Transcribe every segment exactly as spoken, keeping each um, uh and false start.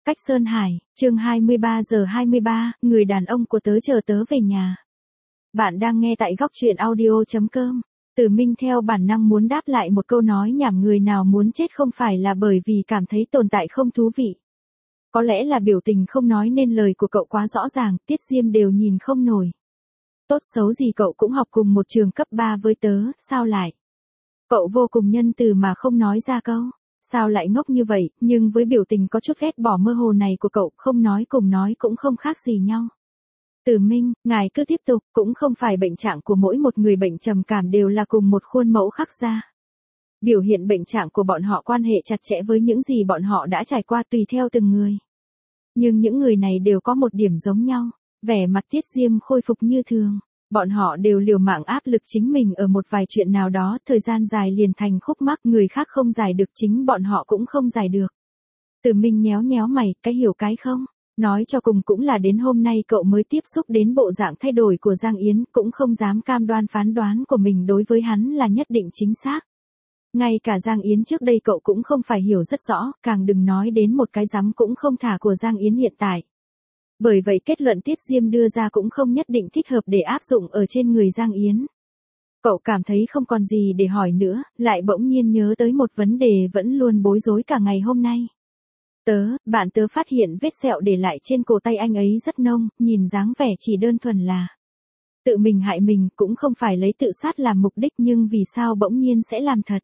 Cách Sơn Hải, chương hai mươi ba giờ hai mươi ba, người đàn ông của tớ chờ tớ về nhà. Bạn đang nghe tại góc truyện audio chấm com. Tử Minh theo bản năng muốn đáp lại một câu nói nhảm, người nào muốn chết không phải là bởi vì cảm thấy tồn tại không thú vị. Có lẽ là biểu tình không nói nên lời của cậu quá rõ ràng, Tiết Diêm đều nhìn không nổi. Tốt xấu gì cậu cũng học cùng một trường cấp ba với tớ, sao lại? Cậu vô cùng nhân từ mà không nói ra câu. Sao lại ngốc như vậy, nhưng với biểu tình có chút ghét bỏ mơ hồ này của cậu, không nói cùng nói cũng không khác gì nhau. Tử Minh, ngài cứ tiếp tục, cũng không phải bệnh trạng của mỗi một người bệnh trầm cảm đều là cùng một khuôn mẫu khắc ra. Biểu hiện bệnh trạng của bọn họ quan hệ chặt chẽ với những gì bọn họ đã trải qua tùy theo từng người. Nhưng những người này đều có một điểm giống nhau, vẻ mặt Tiết Diêm khôi phục như thường. Bọn họ đều liều mạng áp lực chính mình ở một vài chuyện nào đó, thời gian dài liền thành khúc mắc, người khác không giải được chính bọn họ cũng không giải được. Tử Minh nhéo nhéo mày, cái hiểu cái không? Nói cho cùng cũng là đến hôm nay cậu mới tiếp xúc đến bộ dạng thay đổi của Giang Yến, cũng không dám cam đoan phán đoán của mình đối với hắn là nhất định chính xác. Ngay cả Giang Yến trước đây cậu cũng không phải hiểu rất rõ, càng đừng nói đến một cái dám cũng không thả của Giang Yến hiện tại. Bởi vậy kết luận Tiết Diêm đưa ra cũng không nhất định thích hợp để áp dụng ở trên người Giang Yến. Cậu cảm thấy không còn gì để hỏi nữa, lại bỗng nhiên nhớ tới một vấn đề vẫn luôn bối rối cả ngày hôm nay. Tớ, bạn tớ phát hiện vết sẹo để lại trên cổ tay anh ấy rất nông, nhìn dáng vẻ chỉ đơn thuần là tự mình hại mình, cũng không phải lấy tự sát làm mục đích, nhưng vì sao bỗng nhiên sẽ làm thật.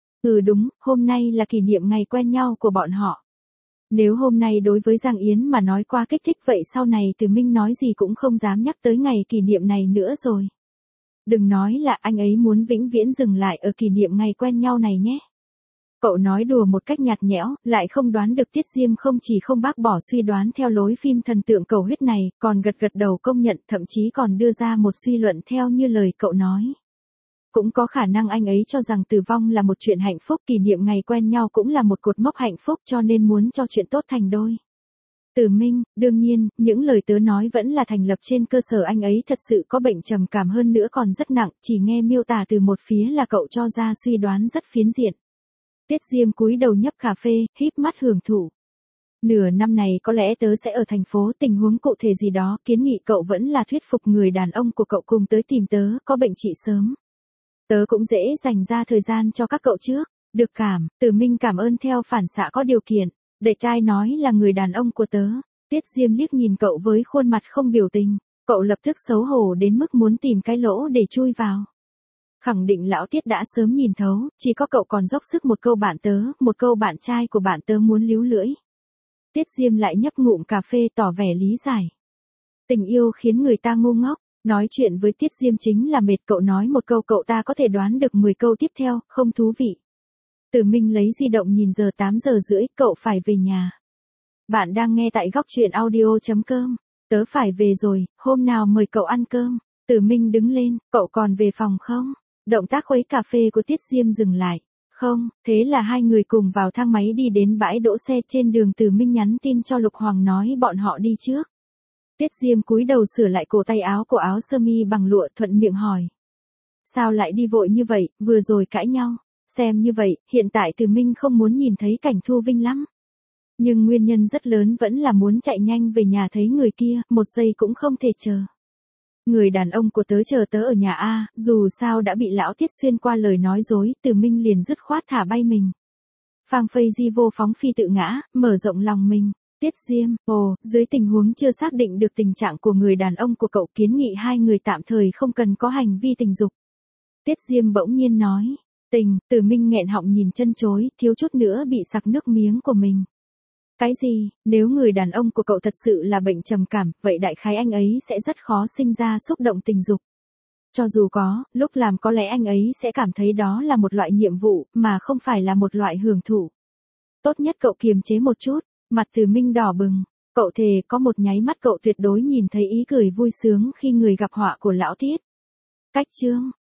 Ừ đúng, hôm nay là kỷ niệm ngày quen nhau của bọn họ. Nếu hôm nay đối với Giang Yến mà nói quá kích thích, vậy sau này Tử Minh nói gì cũng không dám nhắc tới ngày kỷ niệm này nữa rồi. Đừng nói là anh ấy muốn vĩnh viễn dừng lại ở kỷ niệm ngày quen nhau này nhé. Cậu nói đùa một cách nhạt nhẽo, lại không đoán được Tiết Diêm không chỉ không bác bỏ suy đoán theo lối phim thần tượng cầu huyết này, còn gật gật đầu công nhận, thậm chí còn đưa ra một suy luận theo như lời cậu nói. Cũng có khả năng anh ấy cho rằng tử vong là một chuyện hạnh phúc, kỷ niệm ngày quen nhau cũng là một cột mốc hạnh phúc, cho nên muốn cho chuyện tốt thành đôi. Tử Minh, đương nhiên, những lời tớ nói vẫn là thành lập trên cơ sở anh ấy thật sự có bệnh trầm cảm, hơn nữa còn rất nặng, chỉ nghe miêu tả từ một phía là cậu cho ra suy đoán rất phiến diện. Tiết Diêm cúi đầu nhấp cà phê, híp mắt hưởng thụ. Nửa năm này có lẽ tớ sẽ ở thành phố, tình huống cụ thể gì đó, kiến nghị cậu vẫn là thuyết phục người đàn ông của cậu cùng tới tìm tớ, có bệnh trị sớm. Tớ cũng dễ dành ra thời gian cho các cậu trước. Được cảm, Tử Minh cảm ơn theo phản xạ có điều kiện. Để trai nói là người đàn ông của tớ. Tiết Diêm liếc nhìn cậu với khuôn mặt không biểu tình. Cậu lập tức xấu hổ đến mức muốn tìm cái lỗ để chui vào. Khẳng định lão Tiết đã sớm nhìn thấu, chỉ có cậu còn dốc sức một câu bạn tớ, một câu bạn trai của bạn tớ muốn líu lưỡi. Tiết Diêm lại nhấp ngụm cà phê tỏ vẻ lý giải. Tình yêu khiến người ta ngu ngốc. Nói chuyện với Tiết Diêm chính là mệt, cậu nói một câu cậu ta có thể đoán được mười câu tiếp theo, không thú vị. Tử Minh lấy di động nhìn giờ tám giờ rưỡi, cậu phải về nhà. Bạn đang nghe tại góc truyện audio chấm com. Tớ phải về rồi, hôm nào mời cậu ăn cơm. Tử Minh đứng lên, cậu còn về phòng không? Động tác khuấy cà phê của Tiết Diêm dừng lại. Không, thế là hai người cùng vào thang máy đi đến bãi đỗ xe, trên đường Tử Minh nhắn tin cho Lục Hoàng nói bọn họ đi trước. Tiết Diêm cúi đầu sửa lại cổ tay áo của áo sơ mi bằng lụa, thuận miệng hỏi. Sao lại đi vội như vậy, vừa rồi cãi nhau. Xem như vậy, hiện tại Tử Minh không muốn nhìn thấy cảnh Thu Vinh lắm. Nhưng nguyên nhân rất lớn vẫn là muốn chạy nhanh về nhà thấy người kia, một giây cũng không thể chờ. Người đàn ông của tớ chờ tớ ở nhà A, dù sao đã bị lão Tiết xuyên qua lời nói dối, Tử Minh liền dứt khoát thả bay mình. Phang phây di vô phóng phi tự ngã, mở rộng lòng mình. Tiết Diêm, ồ, dưới tình huống chưa xác định được tình trạng của người đàn ông của cậu, kiến nghị hai người tạm thời không cần có hành vi tình dục. Tiết Diêm bỗng nhiên nói. Tình, Tử Minh nghẹn họng nhìn chân chối, thiếu chút nữa bị sặc nước miếng của mình. Cái gì, nếu người đàn ông của cậu thật sự là bệnh trầm cảm, vậy đại khái anh ấy sẽ rất khó sinh ra xúc động tình dục. Cho dù có, lúc làm có lẽ anh ấy sẽ cảm thấy đó là một loại nhiệm vụ, mà không phải là một loại hưởng thụ. Tốt nhất cậu kiềm chế một chút. Mặt Tử Minh đỏ bừng, cậu thề có một nháy mắt cậu tuyệt đối nhìn thấy ý cười vui sướng khi người gặp họa của lão Tiết. Cách chương